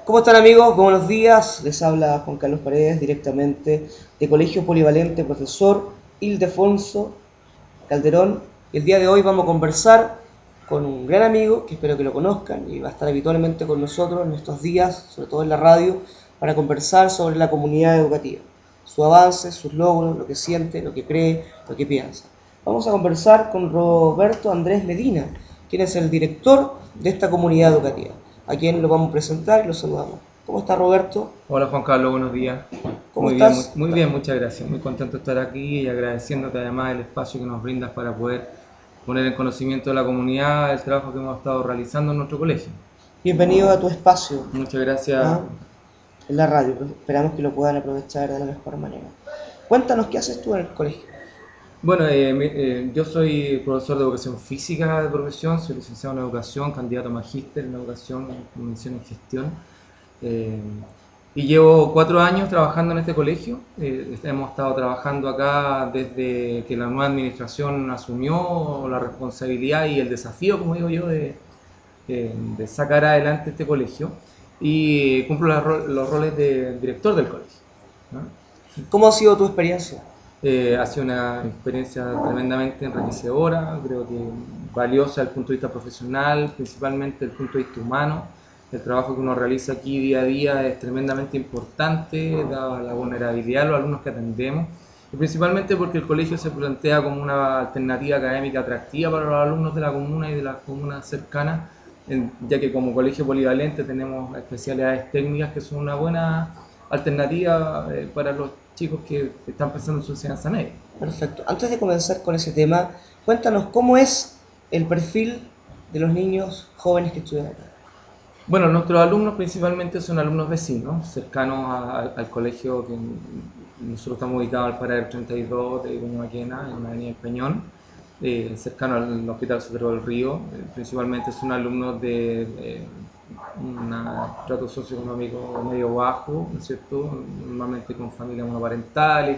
¿Cómo están amigos? Buenos días. Les habla Juan Carlos Paredes directamente de Colegio Polivalente Profesor Ildefonso Calderón. El día de hoy vamos a conversar con un gran amigo que espero que lo conozcan y va a estar habitualmente con nosotros en estos días, sobre todo en la radio, para conversar sobre la comunidad educativa, sus avances, sus logros, lo que siente, lo que cree, lo que piensa. Vamos a conversar con Roberto Andrés Medina, quien es el director de esta comunidad educativa, a quien lo vamos a presentar y lo saludamos. ¿Cómo está Roberto? Hola Juan Carlos, buenos días. ¿Cómo estás? Muy bien, muchas gracias. Muy contento de estar aquí y agradeciéndote además el espacio que nos brindas para poder poner en conocimiento de la comunidad el trabajo que hemos estado realizando en nuestro colegio. Bienvenido a tu espacio, Muchas gracias. ¿ah? En la radio. Esperamos que lo puedan aprovechar de la mejor manera. Cuéntanos qué haces tú en el colegio. Bueno, yo soy profesor de educación física de profesión, soy licenciado en educación, candidato a magíster en educación, con mención en gestión. Eh, y llevo 4 años trabajando en este colegio. Hemos estado trabajando acá desde que la nueva administración asumió la responsabilidad y el desafío, como digo yo, de sacar adelante este colegio. Y cumplo los roles de director del colegio, ¿no? ¿Cómo ha sido tu experiencia? Ha sido una experiencia tremendamente enriquecedora, creo que valiosa desde el punto de vista profesional, principalmente desde el punto de vista humano. El trabajo que uno realiza aquí día a día es tremendamente importante, dada la vulnerabilidad de los alumnos que atendemos, y principalmente porque el colegio se plantea como una alternativa académica atractiva para los alumnos de la comuna y de las comunas cercanas, ya que como colegio polivalente tenemos especialidades técnicas que son una buena alternativa para los chicos que están pensando en su enseñanza media. Perfecto. Antes de comenzar con ese tema, cuéntanos cómo es el perfil de los niños jóvenes que estudian acá. Bueno, nuestros alumnos principalmente son alumnos vecinos, cercanos al colegio que nosotros estamos ubicados al Paradero 32 de Coñumaquena, en la avenida El Peñón, cercano al Hospital Sotero del Río. Principalmente son alumnos de un trato socioeconómico medio bajo, ¿no es cierto? Normalmente con familias monoparentales,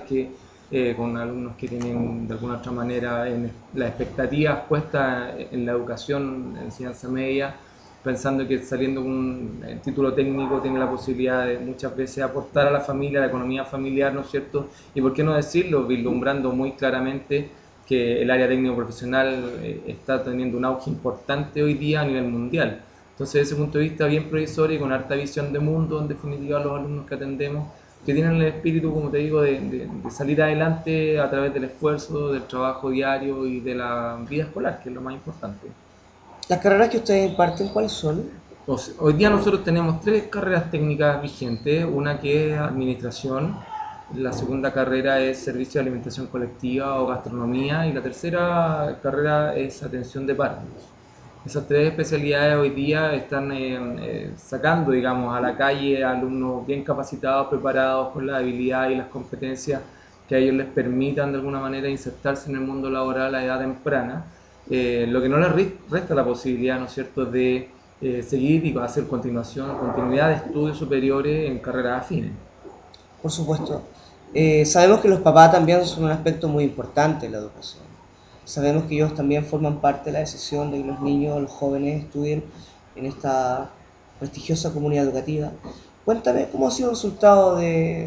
con alumnos que tienen de alguna otra manera las expectativas puestas en la educación, en enseñanza media, pensando que saliendo con un título técnico tiene la posibilidad de muchas veces aportar a la familia, a la economía familiar, ¿no es cierto? Y por qué no decirlo, vislumbrando muy claramente que el área técnico profesional está teniendo un auge importante hoy día a nivel mundial. Entonces, desde ese punto de vista bien provisorio y con harta visión de mundo, en definitiva, los alumnos que atendemos, que tienen el espíritu, como te digo, de salir adelante a través del esfuerzo, del trabajo diario y de la vida escolar, que es lo más importante. Las carreras que ustedes imparten, ¿cuáles son? Hoy día nosotros tenemos 3 carreras técnicas vigentes, una que es administración, la segunda carrera es servicio de alimentación colectiva o gastronomía y la tercera carrera es atención de párvulos. Esas 3 especialidades hoy día están sacando, digamos, a la calle a alumnos bien capacitados, preparados con las habilidades y las competencias que a ellos les permitan de alguna manera insertarse en el mundo laboral a edad temprana, lo que no les resta la posibilidad, ¿no es cierto?, de seguir y hacer continuidad de estudios superiores en carreras afines. Por supuesto. Sabemos que los papás también son un aspecto muy importante en la educación. Sabemos que ellos también forman parte de la decisión de que los niños, los jóvenes estudien en esta prestigiosa comunidad educativa. Cuéntame, ¿cómo ha sido el resultado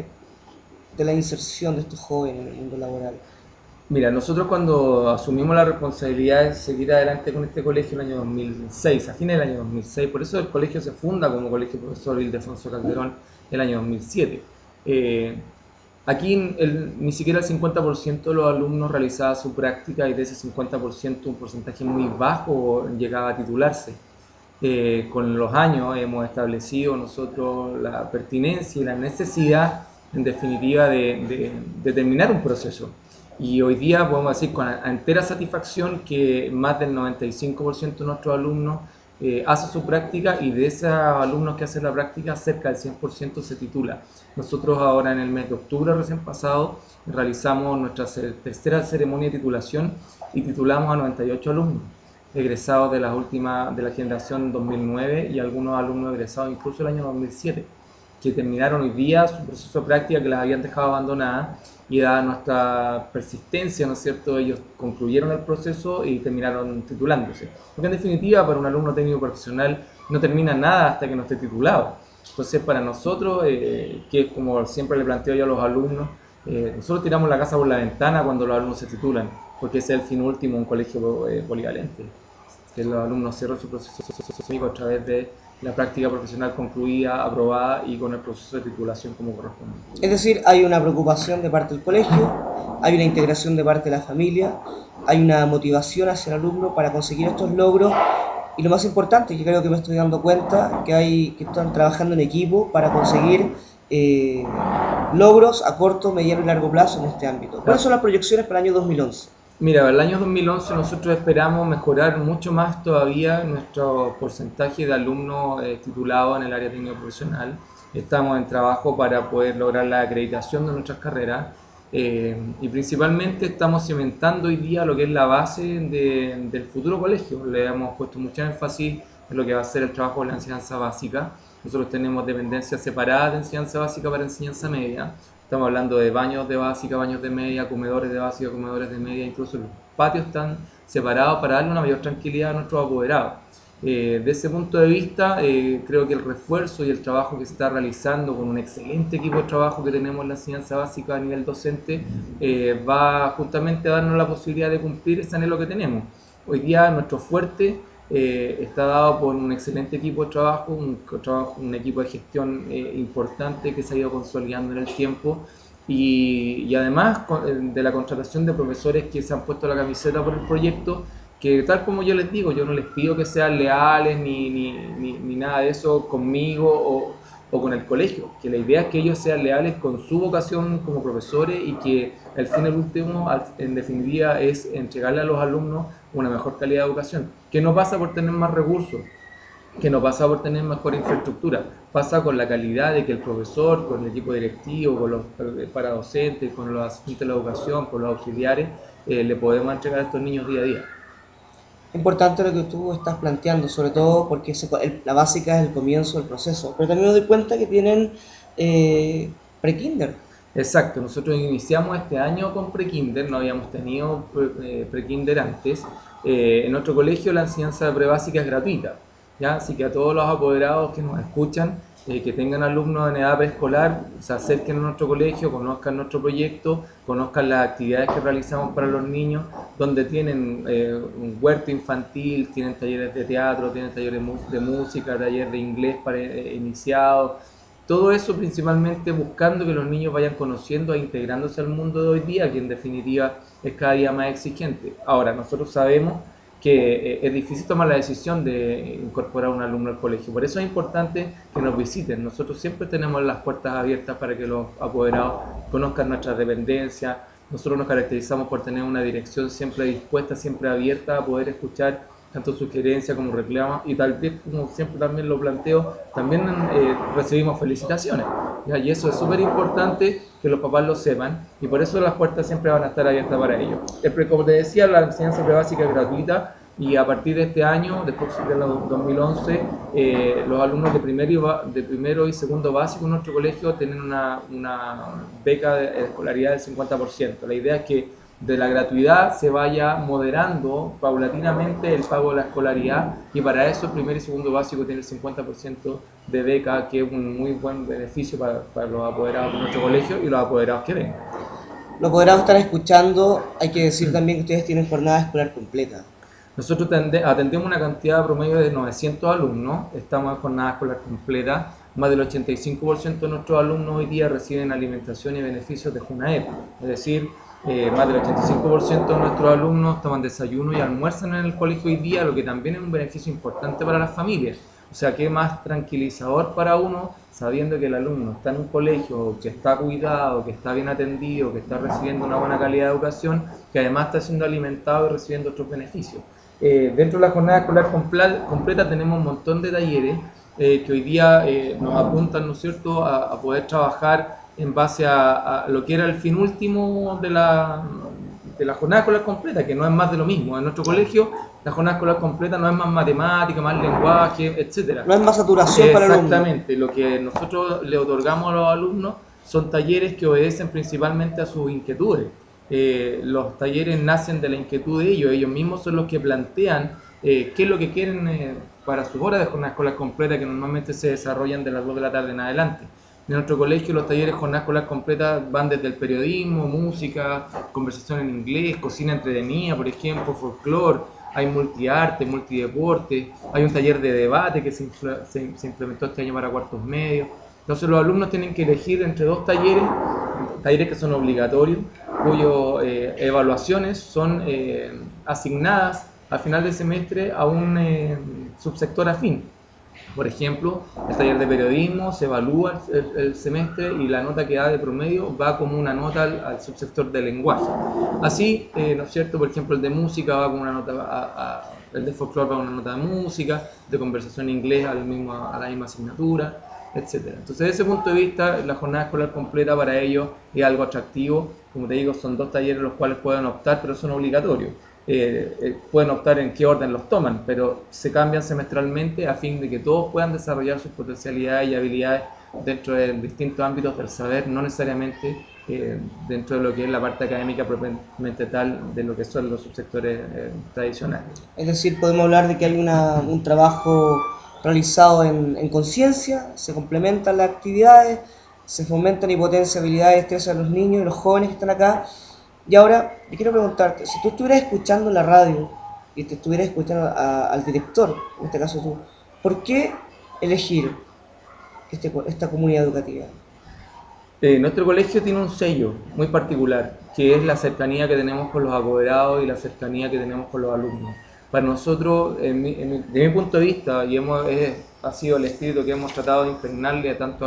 de la inserción de estos jóvenes en el mundo laboral? Mira, nosotros cuando asumimos la responsabilidad de seguir adelante con este colegio en el año 2006, a fines del año 2006, por eso el colegio se funda como Colegio Profesor Ildefonso Calderón el año 2007. Aquí ni siquiera el 50% de los alumnos realizaba su práctica y de ese 50% un porcentaje muy bajo llegaba a titularse. Con los años hemos establecido nosotros la pertinencia y la necesidad, en definitiva, de terminar un proceso. Y hoy día podemos decir con entera satisfacción que más del 95% de nuestros alumnos hace su práctica y de esos alumnos que hacen la práctica cerca del 100% se titula. Nosotros ahora en el mes de octubre recién pasado realizamos nuestra tercera ceremonia de titulación y titulamos a 98 alumnos egresados de la generación 2009 y algunos alumnos egresados incluso el año 2007, que terminaron hoy día su proceso de práctica que las habían dejado abandonadas y dada nuestra persistencia, ¿no es cierto?, ellos concluyeron el proceso y terminaron titulándose. Porque en definitiva para un alumno técnico profesional no termina nada hasta que no esté titulado. Entonces, para nosotros, que es como siempre le planteo yo a los alumnos, nosotros tiramos la casa por la ventana cuando los alumnos se titulan, porque ese es el fin último de un colegio polivalente, que los alumnos cierren su proceso académico a través de la práctica profesional concluida, aprobada y con el proceso de titulación como corresponde. Es decir, hay una preocupación de parte del colegio, hay una integración de parte de la familia, hay una motivación hacia el alumno para conseguir estos logros y lo más importante, que creo que me estoy dando cuenta, que están trabajando en equipo para conseguir logros a corto, mediano y largo plazo en este ámbito. ¿Cuáles son las proyecciones para el año 2011? Mira, para el año 2011 nosotros esperamos mejorar mucho más todavía nuestro porcentaje de alumnos titulados en el área técnico profesional. Estamos en trabajo para poder lograr la acreditación de nuestras carreras y principalmente estamos cimentando hoy día lo que es la base del futuro colegio. Le hemos puesto mucho énfasis en lo que va a ser el trabajo de la enseñanza básica. Nosotros tenemos dependencias separadas de enseñanza básica para enseñanza media. Estamos hablando de baños de básica, baños de media, comedores de básica, comedores de media, incluso los patios están separados para darle una mayor tranquilidad a nuestros apoderados. De ese punto de vista, creo que el refuerzo y el trabajo que se está realizando con un excelente equipo de trabajo que tenemos en la enseñanza básica a nivel docente va justamente a darnos la posibilidad de cumplir ese anhelo que tenemos. Hoy día nuestro fuerte está dado por un excelente equipo de trabajo, un equipo de gestión importante que se ha ido consolidando en el tiempo y además de la contratación de profesores que se han puesto la camiseta por el proyecto, que tal como yo les digo, yo no les pido que sean leales ni nada de eso conmigo o con el colegio, que la idea es que ellos sean leales con su vocación como profesores y que el fin del último, en definitiva, es entregarle a los alumnos una mejor calidad de educación, que no pasa por tener más recursos, que no pasa por tener mejor infraestructura, pasa con la calidad de que el profesor, con el equipo directivo, con los paradocentes, con los asistentes de la educación, con los auxiliares, le podemos entregar a estos niños día a día. Importante lo que tú estás planteando, sobre todo porque la básica es el comienzo del proceso, pero también me doy cuenta que tienen pre-kinder. Exacto, nosotros iniciamos este año con pre-kinder, no habíamos tenido pre-kinder antes. En nuestro colegio la enseñanza de prebásica es gratuita, ¿ya? Así que a todos los apoderados que nos escuchan, que tengan alumnos en edad preescolar, se acerquen a nuestro colegio, conozcan nuestro proyecto, conozcan las actividades que realizamos para los niños, donde tienen un huerto infantil, tienen talleres de teatro, tienen talleres de música, talleres de inglés para iniciados. Todo eso principalmente buscando que los niños vayan conociendo e integrándose al mundo de hoy día, que en definitiva es cada día más exigente. Ahora, nosotros sabemos que es difícil tomar la decisión de incorporar a un alumno al colegio. Por eso es importante que nos visiten. Nosotros siempre tenemos las puertas abiertas para que los apoderados conozcan nuestras dependencias. Nosotros nos caracterizamos por tener una dirección siempre dispuesta, siempre abierta a poder escuchar tanto sugerencias como reclamos y tal vez, como siempre también lo planteo, también recibimos felicitaciones, ¿ya? Y eso es súper importante que los papás lo sepan y por eso las puertas siempre van a estar abiertas para ellos. Como te decía, la enseñanza prebásica es gratuita y a partir de este año, después del 2011, los alumnos de primero y segundo básico en nuestro colegio tienen una beca de escolaridad del 50%. La idea es que de la gratuidad se vaya moderando paulatinamente el pago de la escolaridad y para eso el primer y segundo básico tiene el 50% de beca, que es un muy buen beneficio para los apoderados de nuestro colegio y los apoderados que vengan. Los apoderados están escuchando, hay que decir también que ustedes tienen jornada escolar completa. Nosotros atendemos una cantidad promedio de 900 alumnos, estamos en jornada escolar completa, más del 85% de nuestros alumnos hoy día reciben alimentación y beneficios de Junaep, es decir, más del 85% de nuestros alumnos toman desayuno y almuerzan en el colegio hoy día, lo que también es un beneficio importante para las familias. O sea, qué más tranquilizador para uno sabiendo que el alumno está en un colegio que está cuidado, que está bien atendido, que está recibiendo una buena calidad de educación, que además está siendo alimentado y recibiendo otros beneficios. Dentro de la jornada escolar completa tenemos un montón de talleres que hoy día nos apuntan, ¿no es cierto?, a poder trabajar en base a lo que era el fin último de la jornada escolar completa, que no es más de lo mismo. En nuestro colegio, la jornada escolar completa no es más matemática, más lenguaje, etcétera. No es más saturación para el alumno. Exactamente, lo que nosotros le otorgamos a los alumnos son talleres que obedecen principalmente a sus inquietudes. Los talleres nacen de la inquietud de ellos mismos son los que plantean qué es lo que quieren para sus horas de jornada escolar completa, que normalmente se desarrollan de las 2 de la tarde en adelante. En nuestro colegio los talleres de jornada escolar completa van desde el periodismo, música, conversación en inglés, cocina entretenida, por ejemplo, folclore, hay multiarte, multideporte, hay un taller de debate que se implementó este año para cuartos medios. Entonces los alumnos tienen que elegir entre dos talleres, talleres que son obligatorios, cuyas evaluaciones son asignadas al final del semestre a un subsector afín. Por ejemplo, el taller de periodismo se evalúa el semestre y la nota que da de promedio va como una nota al subsector de lenguaje. Así, ¿no es cierto? Por ejemplo, el de música va con una nota, el de folclore va con una nota de música, de conversación en inglés a la misma asignatura, etcétera. Entonces, desde ese punto de vista, la jornada escolar completa para ellos es algo atractivo. Como te digo, son 2 talleres los cuales pueden optar, pero son obligatorios. Pueden optar en qué orden los toman, pero se cambian semestralmente a fin de que todos puedan desarrollar sus potencialidades y habilidades dentro de distintos ámbitos del saber, no necesariamente dentro de lo que es la parte académica propiamente tal de lo que son los subsectores tradicionales. Es decir, podemos hablar de que hay un trabajo realizado en conciencia, se complementan las actividades, se fomentan y potencian habilidades y destrezas de los niños y los jóvenes que están acá. Y ahora, yo quiero preguntarte, si tú estuvieras escuchando la radio y te estuvieras escuchando al director, en este caso tú, ¿por qué elegir esta comunidad educativa? Nuestro colegio tiene un sello muy particular, que es la cercanía que tenemos con los apoderados y la cercanía que tenemos con los alumnos. Para nosotros, de mi punto de vista, y ha sido el espíritu que hemos tratado de impregnarle tanto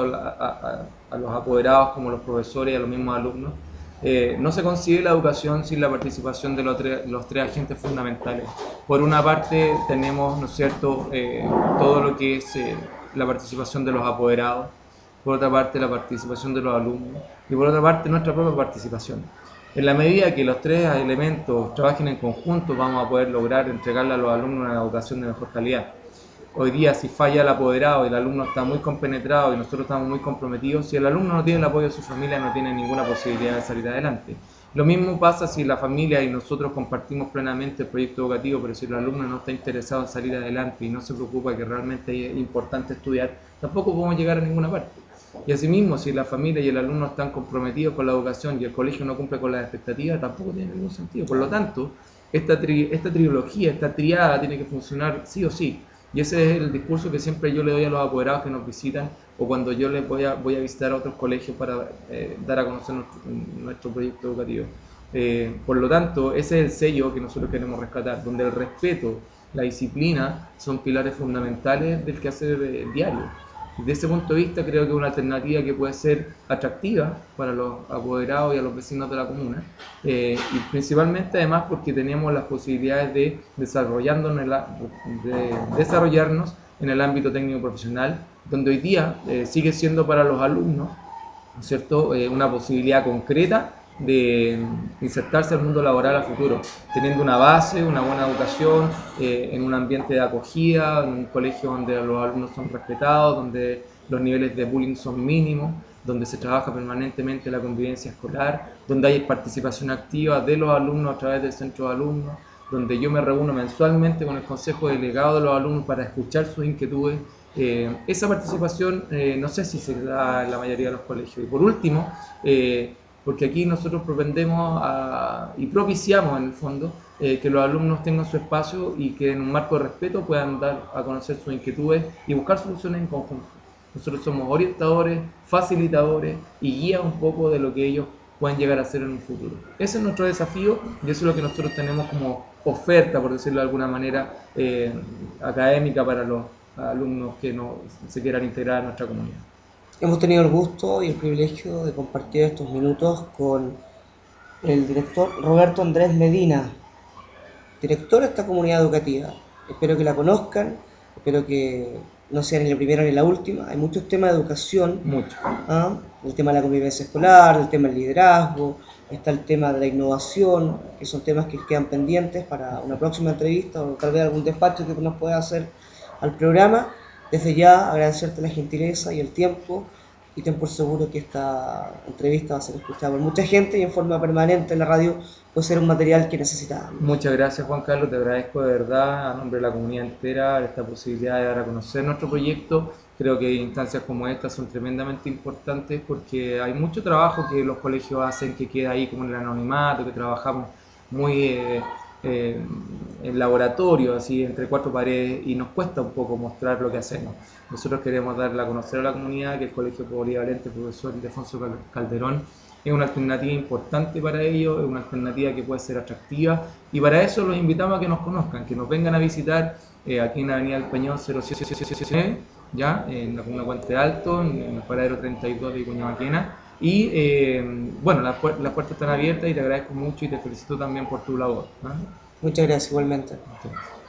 a los apoderados como a los profesores y a los mismos alumnos, no se concibe la educación sin la participación de los 3 agentes fundamentales. Por una parte tenemos, ¿no es cierto?, todo lo que es la participación de los apoderados, por otra parte la participación de los alumnos y por otra parte nuestra propia participación. En la medida que los 3 elementos trabajen en conjunto, vamos a poder lograr entregarle a los alumnos una educación de mejor calidad. Hoy día, si falla el apoderado y el alumno está muy compenetrado y nosotros estamos muy comprometidos, si el alumno no tiene el apoyo de su familia, no tiene ninguna posibilidad de salir adelante. Lo mismo pasa si la familia y nosotros compartimos plenamente el proyecto educativo, pero si el alumno no está interesado en salir adelante y no se preocupa que realmente es importante estudiar, tampoco podemos llegar a ninguna parte. Y asimismo, si la familia y el alumno están comprometidos con la educación y el colegio no cumple con las expectativas, tampoco tiene ningún sentido. Por lo tanto, esta trilogía, esta triada tiene que funcionar sí o sí. Y ese es el discurso que siempre yo le doy a los apoderados que nos visitan o cuando yo les voy a visitar a otros colegios para dar a conocer nuestro proyecto educativo. Por lo tanto, ese es el sello que nosotros queremos rescatar, donde el respeto, la disciplina son pilares fundamentales del quehacer diario. Desde ese punto de vista creo que es una alternativa que puede ser atractiva para los apoderados y a los vecinos de la comuna y principalmente además porque tenemos las posibilidades de desarrollarnos en el ámbito técnico profesional, donde hoy día sigue siendo para los alumnos, ¿no es cierto?, una posibilidad concreta de insertarse al mundo laboral a futuro, teniendo una base, una buena educación, en un ambiente de acogida, en un colegio donde los alumnos son respetados, donde los niveles de bullying son mínimos, donde se trabaja permanentemente la convivencia escolar, donde hay participación activa de los alumnos a través del centro de alumnos, donde yo me reúno mensualmente con el consejo delegado de los alumnos para escuchar sus inquietudes. Esa participación no sé si se da en la mayoría de los colegios. Y por último, porque aquí nosotros propendemos y propiciamos en el fondo que los alumnos tengan su espacio y que en un marco de respeto puedan dar a conocer sus inquietudes y buscar soluciones en conjunto. Nosotros somos orientadores, facilitadores y guías un poco de lo que ellos pueden llegar a hacer en un futuro. Ese es nuestro desafío y eso es lo que nosotros tenemos como oferta, por decirlo de alguna manera, académica para los alumnos que se quieran integrar a nuestra comunidad. Hemos tenido el gusto y el privilegio de compartir estos minutos con el director Roberto Andrés Medina, director de esta comunidad educativa. Espero que la conozcan, espero que no sea ni la primera ni la última. Hay muchos temas de educación, el tema de la convivencia escolar, el tema del liderazgo, está el tema de la innovación, que son temas que quedan pendientes para una próxima entrevista o tal vez algún despacho que nos pueda hacer al programa. Desde ya agradecerte la gentileza y el tiempo y ten por seguro que esta entrevista va a ser escuchada por mucha gente y en forma permanente en la radio puede ser un material que necesitamos. Muchas gracias, Juan Carlos, te agradezco de verdad a nombre de la comunidad entera esta posibilidad de dar a conocer nuestro proyecto. Creo que instancias como estas son tremendamente importantes porque hay mucho trabajo que los colegios hacen que queda ahí como en el anonimato, que trabajamos muy en laboratorio, así entre cuatro paredes, y nos cuesta un poco mostrar lo que hacemos. Nosotros queremos darle a conocer a la comunidad que el Colegio Polivalente Profesor Ildefonso Calderón es una alternativa importante para ellos, es una alternativa que puede ser atractiva, y para eso los invitamos a que nos conozcan, que nos vengan a visitar aquí en Avenida del Peñón 0779, ya en la comuna Puente Alto, en el paradero 32 de Vicuña Maquena. Y bueno, las puertas están abiertas y te agradezco mucho y te felicito también por tu labor, ¿no? Muchas gracias igualmente. Entonces,